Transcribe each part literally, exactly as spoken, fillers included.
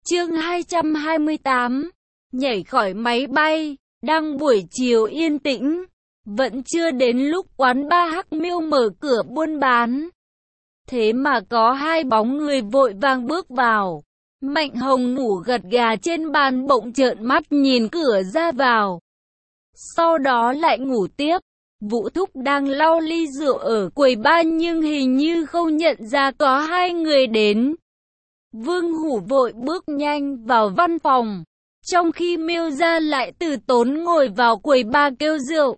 Chương hai trăm hai mươi tám. Nhảy khỏi máy bay. Đang buổi chiều yên tĩnh, vẫn chưa đến lúc quán bar Hắc Miêu mở cửa buôn bán. Thế mà có hai bóng người vội vàng bước vào. Mạnh Hồng ngủ gật gà trên bàn bỗng trợn mắt nhìn cửa ra vào. Sau đó lại ngủ tiếp. Vũ Thúc đang lau ly rượu ở quầy bar nhưng hình như không nhận ra có hai người đến. Vương Hủ vội bước nhanh vào văn phòng, trong khi Miêu Gia lại từ tốn ngồi vào quầy bar kêu rượu.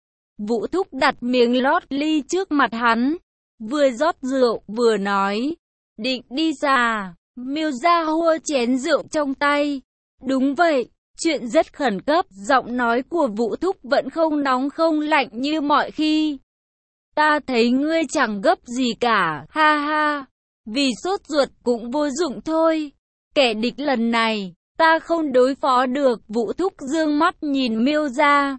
Vũ Thúc đặt miếng lót ly trước mặt hắn, vừa rót rượu vừa nói, định đi ra. Miêu Gia hua chén rượu trong tay. Đúng vậy, chuyện rất khẩn cấp. Giọng nói của Vũ Thúc vẫn không nóng không lạnh như mọi khi. Ta thấy ngươi chẳng gấp gì cả, ha ha. Vì sốt ruột cũng vô dụng thôi. Kẻ địch lần này, ta không đối phó được. Vũ Thúc dương mắt nhìn Miêu Gia.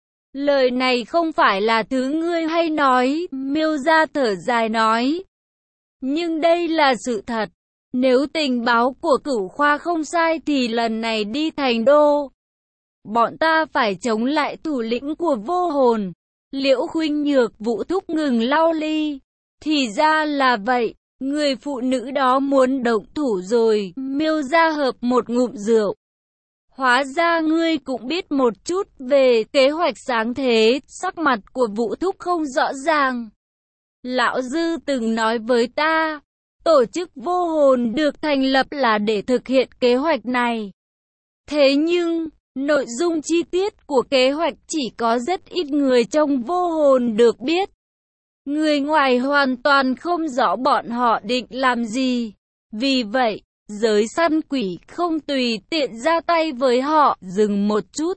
Lời này không phải là thứ ngươi hay nói. Miêu Gia thở dài nói. Nhưng đây là sự thật. Nếu tình báo của Cửu Khoa không sai thì lần này đi Thành Đô, bọn ta phải chống lại thủ lĩnh của Vô Hồn, Liễu Khuynh Nhược. Vũ Thúc ngừng lau ly. Thì ra là vậy, người phụ nữ đó muốn động thủ rồi. Miêu Gia hợp một ngụm rượu. Hóa ra ngươi cũng biết một chút về kế hoạch sáng thế. Sắc mặt của Vũ Thúc không rõ ràng. Lão Dư từng nói với ta, tổ chức Vô Hồn được thành lập là để thực hiện kế hoạch này. Thế nhưng, nội dung chi tiết của kế hoạch chỉ có rất ít người trong Vô Hồn được biết. Người ngoài hoàn toàn không rõ bọn họ định làm gì. Vì vậy, giới săn quỷ không tùy tiện ra tay với họ. Dừng một chút,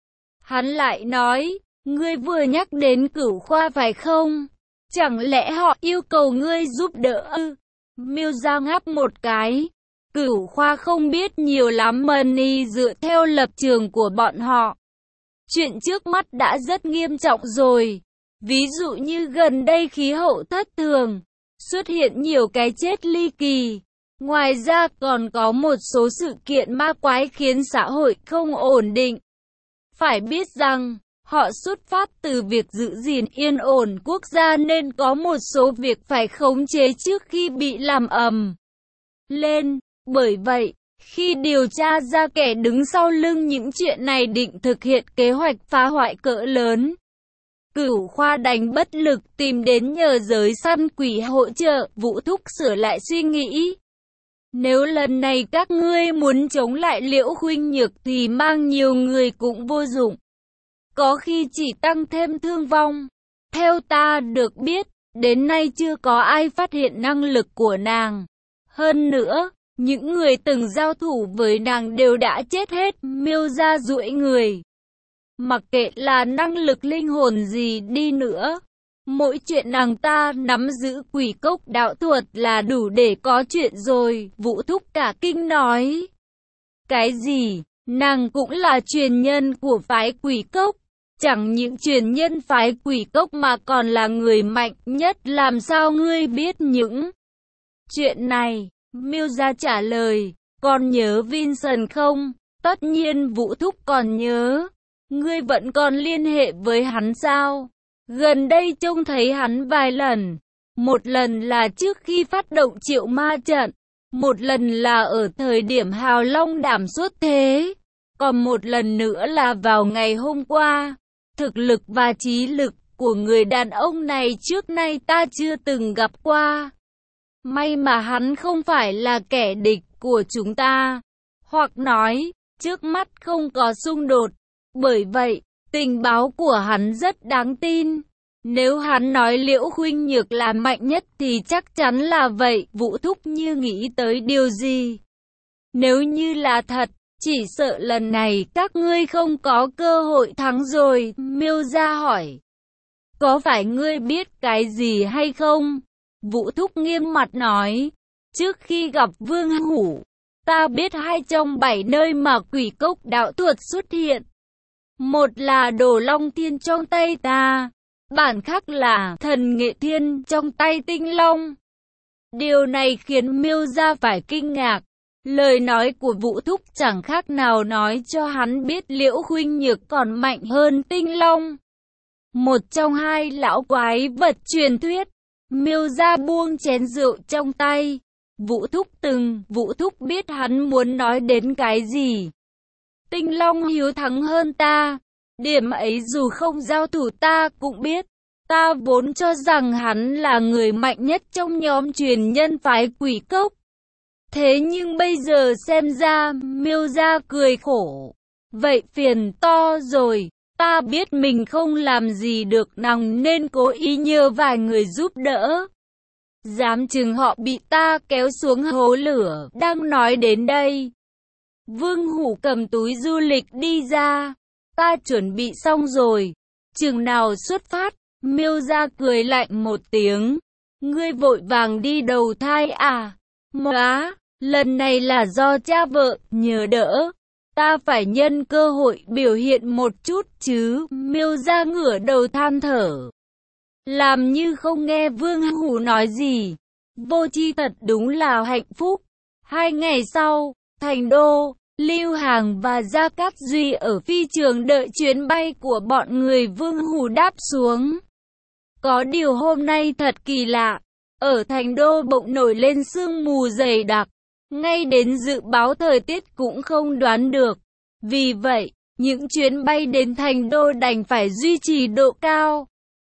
hắn lại nói, ngươi vừa nhắc đến Cửu Khoa phải không? Chẳng lẽ họ yêu cầu ngươi giúp đỡ ư? Miêu Gia ngáp một cái. Cửu Khoa không biết nhiều lắm Mani dựa theo lập trường của bọn họ. Chuyện trước mắt đã rất nghiêm trọng rồi. Ví dụ như gần đây khí hậu thất thường, xuất hiện nhiều cái chết ly kỳ. Ngoài ra còn có một số sự kiện ma quái khiến xã hội không ổn định. Phải biết rằng, họ xuất phát từ việc giữ gìn yên ổn quốc gia nên có một số việc phải khống chế trước khi bị làm ầm lên. Bởi vậy, khi điều tra ra kẻ đứng sau lưng những chuyện này định thực hiện kế hoạch phá hoại cỡ lớn, Cửu Khoa đành bất lực tìm đến nhờ giới săn quỷ hỗ trợ. Vũ Thúc sửa lại suy nghĩ. Nếu lần này các ngươi muốn chống lại Liễu Khuynh Nhược thì mang nhiều người cũng vô dụng. Có khi chỉ tăng thêm thương vong. Theo ta được biết, đến nay chưa có ai phát hiện năng lực của nàng. Hơn nữa, những người từng giao thủ với nàng đều đã chết hết. Miêu Gia duỗi người. Mặc kệ là năng lực linh hồn gì đi nữa, mỗi chuyện nàng ta nắm giữ quỷ cốc đạo thuật là đủ để có chuyện rồi. Vũ Thúc cả kinh nói. Cái gì? Nàng cũng là truyền nhân của phái quỷ cốc. Chẳng những truyền nhân phái quỷ cốc mà còn là người mạnh nhất. Làm sao ngươi biết những chuyện này? Miêu Gia trả lời. Còn nhớ Vincent không? Tất nhiên Vũ Thúc còn nhớ. Ngươi vẫn còn liên hệ với hắn sao? Gần đây trông thấy hắn vài lần. Một lần là trước khi phát động triệu ma trận. Một lần là ở thời điểm Hào Long đảm xuất thế. Còn một lần nữa là vào ngày hôm qua. Thực lực và trí lực của người đàn ông này trước nay ta chưa từng gặp qua. May mà hắn không phải là kẻ địch của chúng ta. Hoặc nói, trước mắt không có xung đột. Bởi vậy, tình báo của hắn rất đáng tin. Nếu hắn nói Liễu Khuynh Nhược là mạnh nhất thì chắc chắn là vậy. Vũ Thúc như nghĩ tới điều gì. Nếu như là thật, chỉ sợ lần này các ngươi không có cơ hội thắng rồi. Miêu Gia hỏi. Có phải ngươi biết cái gì hay không? Vũ Thúc nghiêm mặt nói. Trước khi gặp Vương Hủ, ta biết hai trong bảy nơi mà quỷ cốc đạo thuật xuất hiện. Một là Đồ Long Thiên trong tay ta, bản khác là Thần Nghệ Thiên trong tay Tinh Long. Điều này khiến Miêu Gia phải kinh ngạc. Lời nói của Vũ Thúc chẳng khác nào nói cho hắn biết Liễu Khuynh Nhược còn mạnh hơn Tinh Long. Một trong hai lão quái vật truyền thuyết. Miêu gia buông chén rượu trong tay. Vũ Thúc từng, Vũ Thúc biết hắn muốn nói đến cái gì. Tinh Long hiếu thắng hơn ta. Điểm ấy dù không giao thủ ta cũng biết. Ta vốn cho rằng hắn là người mạnh nhất trong nhóm truyền nhân phái Quỷ Cốc. Thế nhưng bây giờ xem ra, Miêu gia cười khổ. Vậy phiền to rồi, ta biết mình không làm gì được nàng nên cố ý nhờ vài người giúp đỡ. Dám chừng họ bị ta kéo xuống hố lửa, đang nói đến đây. Vương Hủ cầm túi du lịch đi ra. Ta chuẩn bị xong rồi, chừng nào xuất phát? Miêu gia cười lạnh một tiếng. Ngươi vội vàng đi đầu thai à? Móa, lần này là do cha vợ nhờ đỡ. Ta phải nhân cơ hội biểu hiện một chút chứ. Miêu gia ngửa đầu than thở. Làm như không nghe Vương Hủ nói gì. Vô Chi thật đúng là hạnh phúc. Hai ngày sau, thành đô, Lưu Hàng và Gia Cát Duy ở phi trường đợi chuyến bay của bọn người Vương Hủ đáp xuống. Có điều hôm nay thật kỳ lạ. Ở thành đô bỗng nổi lên sương mù dày đặc. Ngay đến dự báo thời tiết cũng không đoán được. Vì vậy, những chuyến bay đến thành đô đành phải duy trì độ cao.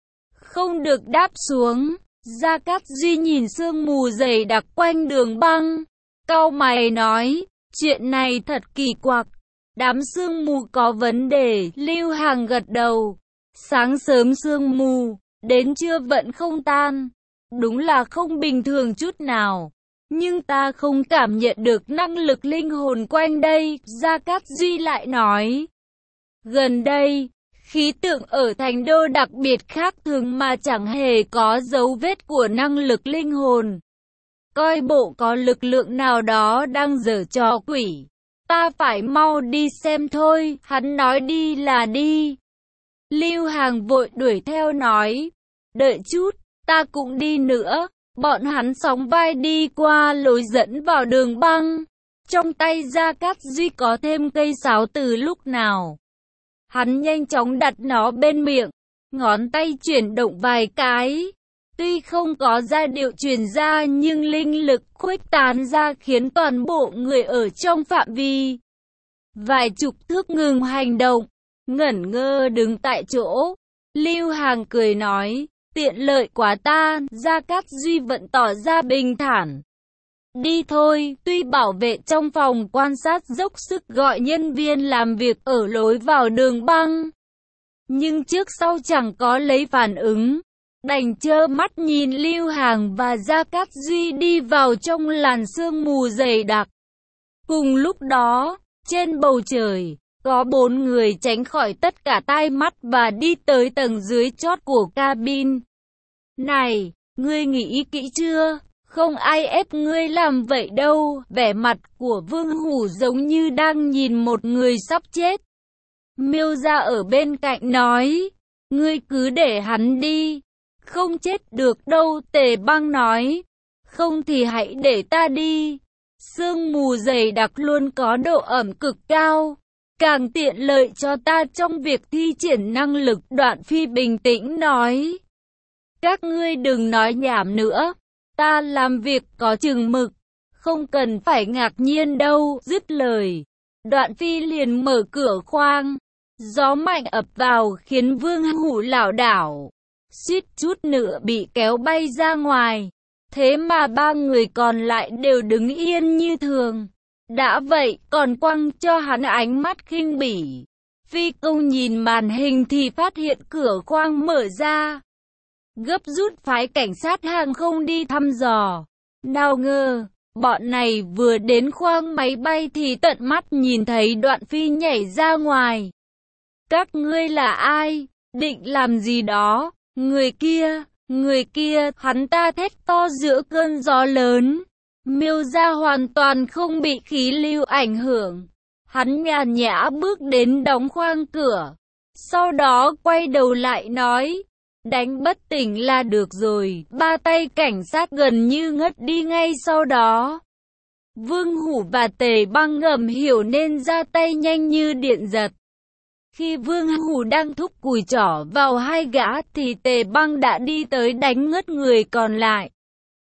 Không được đáp xuống. Gia Cát Duy nhìn sương mù dày đặc quanh đường băng. Cau mày nói, chuyện này thật kỳ quặc. Đám sương mù có vấn đề. Lưu Hàng gật đầu. Sáng sớm sương mù, đến trưa vẫn không tan. Đúng là không bình thường chút nào. Nhưng ta không cảm nhận được năng lực linh hồn quanh đây. Gia Cát Duy lại nói. Gần đây, khí tượng ở thành đô đặc biệt khác thường mà chẳng hề có dấu vết của năng lực linh hồn. Coi bộ có lực lượng nào đó đang giở trò quỷ. Ta phải mau đi xem thôi. Hắn nói đi là đi. Lưu Hàng vội đuổi theo nói. Đợi chút, ta cũng đi nữa. Bọn hắn sóng vai đi qua lối dẫn vào đường băng. Trong tay Gia Cát Duy có thêm cây sáo từ lúc nào. Hắn nhanh chóng đặt nó bên miệng. Ngón tay chuyển động vài cái. Tuy không có giai điệu truyền ra nhưng linh lực khuếch tán ra khiến toàn bộ người ở trong phạm vi vài chục thước ngừng hành động. Ngẩn ngơ đứng tại chỗ. Lưu Hàng cười nói. Tiện lợi quá ta. Gia Cát Duy vẫn tỏ ra bình thản. Đi thôi. Tuy bảo vệ trong phòng quan sát dốc sức gọi nhân viên làm việc ở lối vào đường băng, nhưng trước sau chẳng có lấy phản ứng. Đành trơ mắt nhìn Lưu Hàng và Gia Cát Duy đi vào trong làn sương mù dày đặc. Cùng lúc đó, trên bầu trời, có bốn người tránh khỏi tất cả tai mắt và đi tới tầng dưới chót của cabin. Này, ngươi nghĩ kỹ chưa? Không ai ép ngươi làm vậy đâu. Vẻ mặt của Vương Hủ giống như đang nhìn một người sắp chết. Miêu gia ở bên cạnh nói. Ngươi cứ để hắn đi. Không chết được đâu. Tề Băng nói. Không thì hãy để ta đi. Sương mù dày đặc luôn có độ ẩm cực cao. Càng tiện lợi cho ta trong việc thi triển năng lực. Đoạn Phi bình tĩnh nói. Các ngươi đừng nói nhảm nữa. Ta làm việc có chừng mực. Không cần phải ngạc nhiên đâu. Dứt lời. Đoạn Phi liền mở cửa khoang. Gió mạnh ập vào khiến Vương Hủ lảo đảo. Suýt chút nữa bị kéo bay ra ngoài. Thế mà ba người còn lại đều đứng yên như thường. Đã vậy còn quăng cho hắn ánh mắt khinh bỉ. Phi công nhìn màn hình thì phát hiện cửa khoang mở ra. Gấp rút phái cảnh sát hàng không đi thăm dò. Nào ngờ, bọn này vừa đến khoang máy bay thì tận mắt nhìn thấy Đoạn Phi nhảy ra ngoài. Các ngươi là ai? Định làm gì đó? Người kia, người kia, hắn ta thét to giữa cơn gió lớn. Miêu gia hoàn toàn không bị khí lưu ảnh hưởng. Hắn nhàn nhã bước đến đóng khoang cửa. Sau đó quay đầu lại nói. Đánh bất tỉnh là được rồi. Ba tay cảnh sát gần như ngất đi ngay sau đó. Vương Hủ và Tề Băng ngầm hiểu nên ra tay nhanh như điện giật. Khi Vương Hủ đang thúc cùi trỏ vào hai gã thì Tề Băng đã đi tới đánh ngất người còn lại.